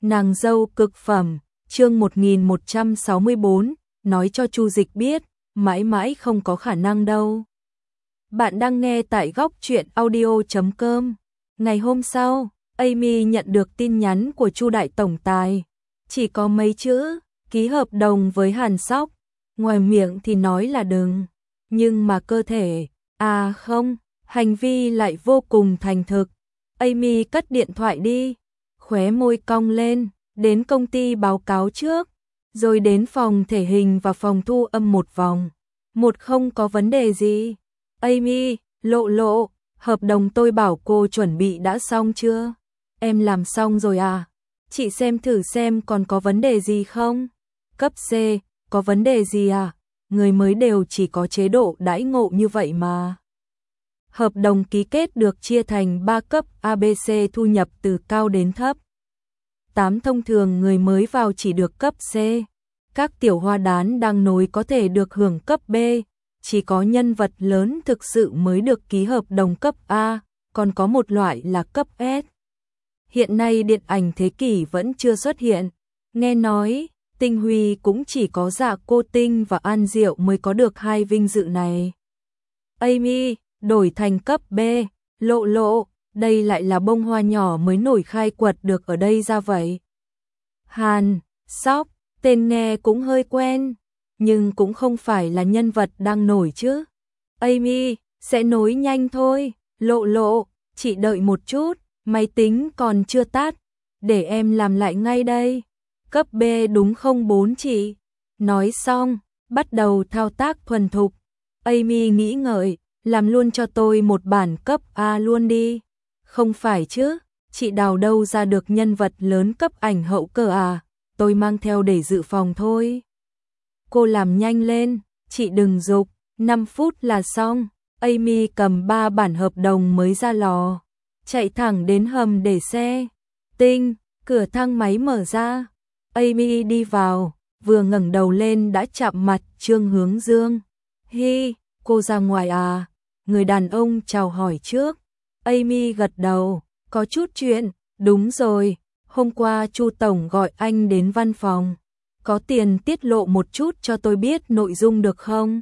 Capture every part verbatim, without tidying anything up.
Nàng dâu cực phẩm, chương một nghìn một trăm sáu mươi tư, nói cho Chu Dịch biết, mãi mãi không có khả năng đâu. Bạn đang nghe tại góc truyện audio chấm com. Ngày hôm sau, Amy nhận được tin nhắn của Chu đại tổng tài, chỉ có mấy chữ, ký hợp đồng với Hàn Sóc, ngoài miệng thì nói là đừng, nhưng mà cơ thể, à không, hành vi lại vô cùng thành thực. Amy cất điện thoại đi, khóe môi cong lên, đến công ty báo cáo trước, rồi đến phòng thể hình và phòng thu âm một vòng. Một không có vấn đề gì. Amy, Lộ Lộ, hợp đồng tôi bảo cô chuẩn bị đã xong chưa? Em làm xong rồi à? Chị xem thử xem còn có vấn đề gì không? Cấp C, có vấn đề gì à? Người mới đều chỉ có chế độ đãi ngộ như vậy mà. Hợp đồng ký kết được chia thành ba cấp A B C, thu nhập từ cao đến thấp. tám thông thường người mới vào chỉ được cấp C. Các tiểu hoa đán đang nối có thể được hưởng cấp B. Chỉ có nhân vật lớn thực sự mới được ký hợp đồng cấp A, còn có một loại là cấp S. Hiện nay điện ảnh thế kỷ vẫn chưa xuất hiện. Nghe nói, Tinh Huy cũng chỉ có Dạ Cô Tinh và An Diệu mới có được hai vinh dự này. Amy, đổi thành cấp B, Lộ Lộ, đây lại là bông hoa nhỏ mới nổi khai quật được ở đây ra vậy. Hàn Sóc, tên nghe cũng hơi quen, nhưng cũng không phải là nhân vật đang nổi chứ. Amy, sẽ nối nhanh thôi. Lộ Lộ, chị đợi một chút, máy tính còn chưa tắt, để em làm lại ngay đây. Cấp B đúng không bốn chị? Nói xong, bắt đầu thao tác thuần thục. Amy nghĩ ngợi, làm luôn cho tôi một bản cấp A luôn đi. Không phải chứ, chị đào đâu ra được nhân vật lớn cấp ảnh hậu cơ à, tôi mang theo để dự phòng thôi. Cô làm nhanh lên, chị đừng giục, năm phút là xong. Amy cầm ba bản hợp đồng mới ra lò, chạy thẳng đến hầm để xe. Tinh, cửa thang máy mở ra. Amy đi vào, vừa ngẩng đầu lên đã chạm mặt Trương Hướng Dương. Hi, cô ra ngoài à? Người đàn ông chào hỏi trước. Amy gật đầu, có chút chuyện, đúng rồi, hôm qua Chu tổng gọi anh đến văn phòng. Có tiền tiết lộ một chút cho tôi biết nội dung được không?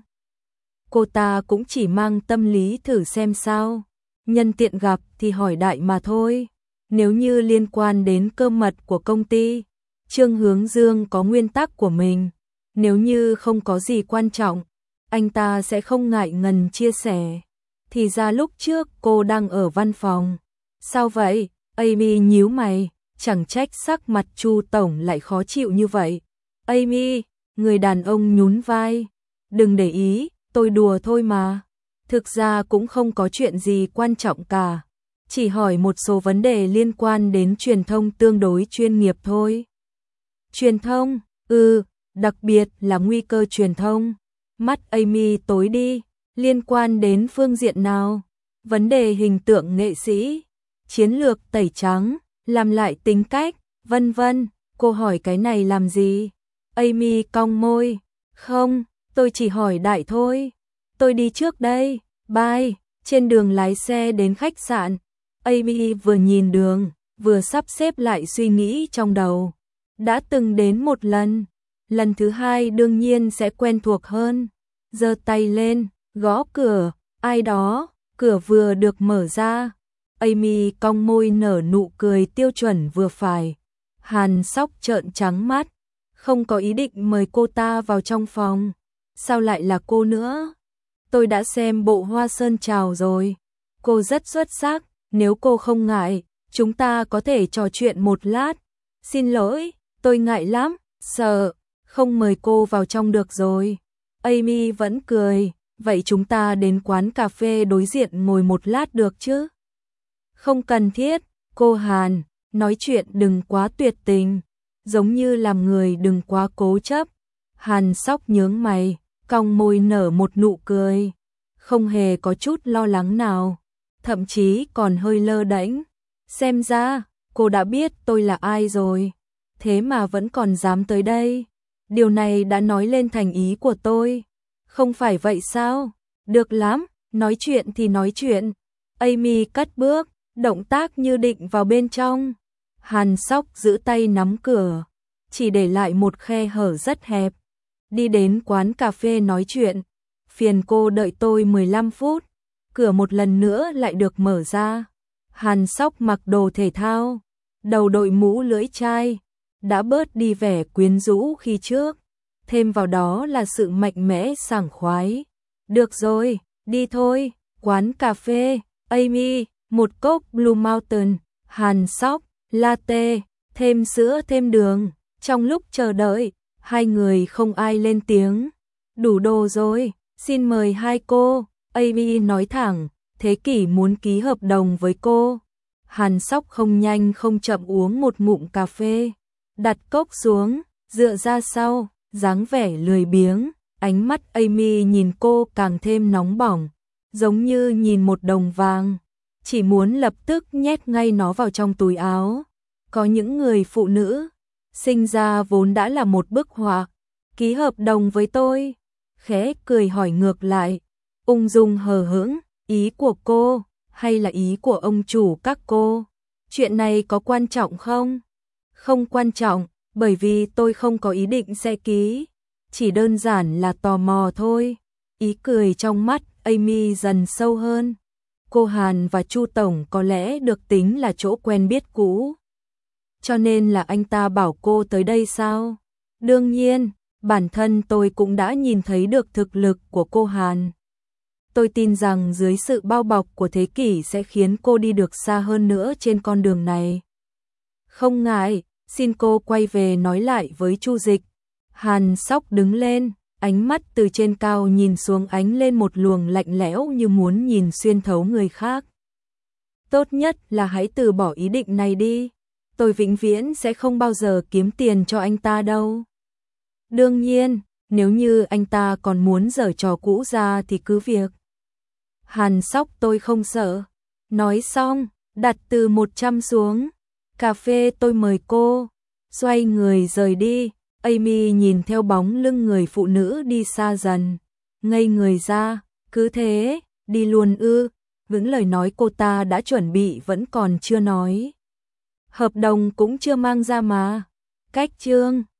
Cô ta cũng chỉ mang tâm lý thử xem sao. Nhân tiện gặp thì hỏi đại mà thôi. Nếu như liên quan đến cơ mật của công ty, Trương Hướng Dương có nguyên tắc của mình. Nếu như không có gì quan trọng, anh ta sẽ không ngại ngần chia sẻ. Thì ra lúc trước cô đang ở văn phòng. Sao vậy? Amy nhíu mày, chẳng trách sắc mặt Chu tổng lại khó chịu như vậy. Amy, người đàn ông nhún vai. Đừng để ý, tôi đùa thôi mà. Thực ra cũng không có chuyện gì quan trọng cả. Chỉ hỏi một số vấn đề liên quan đến truyền thông tương đối chuyên nghiệp thôi. Truyền thông? Ừ, đặc biệt là nguy cơ truyền thông. Mắt Amy tối đi. Liên quan đến phương diện nào? Vấn đề hình tượng nghệ sĩ, chiến lược tẩy trắng, làm lại tính cách, vân vân. Cô hỏi cái này làm gì? Amy cong môi. Không, tôi chỉ hỏi đại thôi. Tôi đi trước đây, bye. Trên đường lái xe đến khách sạn, Amy vừa nhìn đường, vừa sắp xếp lại suy nghĩ trong đầu. Đã từng đến một lần, lần thứ hai đương nhiên sẽ quen thuộc hơn. Giơ tay lên, gõ cửa, ai đó, cửa vừa được mở ra. Amy cong môi nở nụ cười tiêu chuẩn vừa phải. Hàn Sóc trợn trắng mắt, không có ý định mời cô ta vào trong phòng. Sao lại là cô nữa? Tôi đã xem bộ Hoa Sơn Trào rồi. Cô rất xuất sắc, nếu cô không ngại, chúng ta có thể trò chuyện một lát. Xin lỗi, tôi ngại lắm, sợ, không mời cô vào trong được rồi. Amy vẫn cười, vậy chúng ta đến quán cà phê đối diện ngồi một lát được chứ? Không cần thiết, cô Hàn, nói chuyện đừng quá tuyệt tình, giống như làm người đừng quá cố chấp. Hàn Sóc nhướng mày, cong môi nở một nụ cười, không hề có chút lo lắng nào, thậm chí còn hơi lơ đễnh. Xem ra, cô đã biết tôi là ai rồi, thế mà vẫn còn dám tới đây. Điều này đã nói lên thành ý của tôi. Không phải vậy sao? Được lắm, nói chuyện thì nói chuyện. Amy cất bước, động tác như định vào bên trong. Hàn Sóc giữ tay nắm cửa, chỉ để lại một khe hở rất hẹp. Đi đến quán cà phê nói chuyện, phiền cô đợi tôi mười lăm phút, cửa một lần nữa lại được mở ra. Hàn Sóc mặc đồ thể thao, đầu đội mũ lưỡi chai, đã bớt đi vẻ quyến rũ khi trước, thêm vào đó là sự mạnh mẽ sảng khoái. Được rồi, đi thôi, quán cà phê, Amy, một cốc Blue Mountain, Hàn Sóc, latte, thêm sữa thêm đường. Trong lúc chờ đợi, hai người không ai lên tiếng. Đủ đồ rồi, xin mời hai cô, Amy nói thẳng, Thế Kỷ muốn ký hợp đồng với cô. Hàn Sóc không nhanh không chậm uống một ngụm cà phê, đặt cốc xuống, dựa ra sau, dáng vẻ lười biếng, ánh mắt Amy nhìn cô càng thêm nóng bỏng, giống như nhìn một đồng vàng, chỉ muốn lập tức nhét ngay nó vào trong túi áo. Có những người phụ nữ sinh ra vốn đã là một bức họa, ký hợp đồng với tôi, khẽ cười hỏi ngược lại, ung dung hờ hững, ý của cô hay là ý của ông chủ các cô? Chuyện này có quan trọng không? Không quan trọng, bởi vì tôi không có ý định sẽ ký, chỉ đơn giản là tò mò thôi. Ý cười trong mắt Amy dần sâu hơn. Cô Hàn và Chu Tổng có lẽ được tính là chỗ quen biết cũ, cho nên là anh ta bảo cô tới đây sao? Đương nhiên, bản thân tôi cũng đã nhìn thấy được thực lực của cô Hàn. Tôi tin rằng dưới sự bao bọc của Thế Kỷ sẽ khiến cô đi được xa hơn nữa trên con đường này. Không ngại, xin cô quay về nói lại với Chu Dịch. Hàn Sóc đứng lên, ánh mắt từ trên cao nhìn xuống ánh lên một luồng lạnh lẽo như muốn nhìn xuyên thấu người khác. Tốt nhất là hãy từ bỏ ý định này đi. Tôi vĩnh viễn sẽ không bao giờ kiếm tiền cho anh ta đâu. Đương nhiên, nếu như anh ta còn muốn giở trò cũ ra thì cứ việc. Hàn Sóc tôi không sợ. Nói xong, đặt từ một trăm xuống. Cà phê tôi mời cô. Xoay người rời đi. Amy nhìn theo bóng lưng người phụ nữ đi xa dần, ngây người ra. Cứ thế, đi luôn ư? Những lời nói cô ta đã chuẩn bị vẫn còn chưa nói. Hợp đồng cũng chưa mang ra mà. Cách chương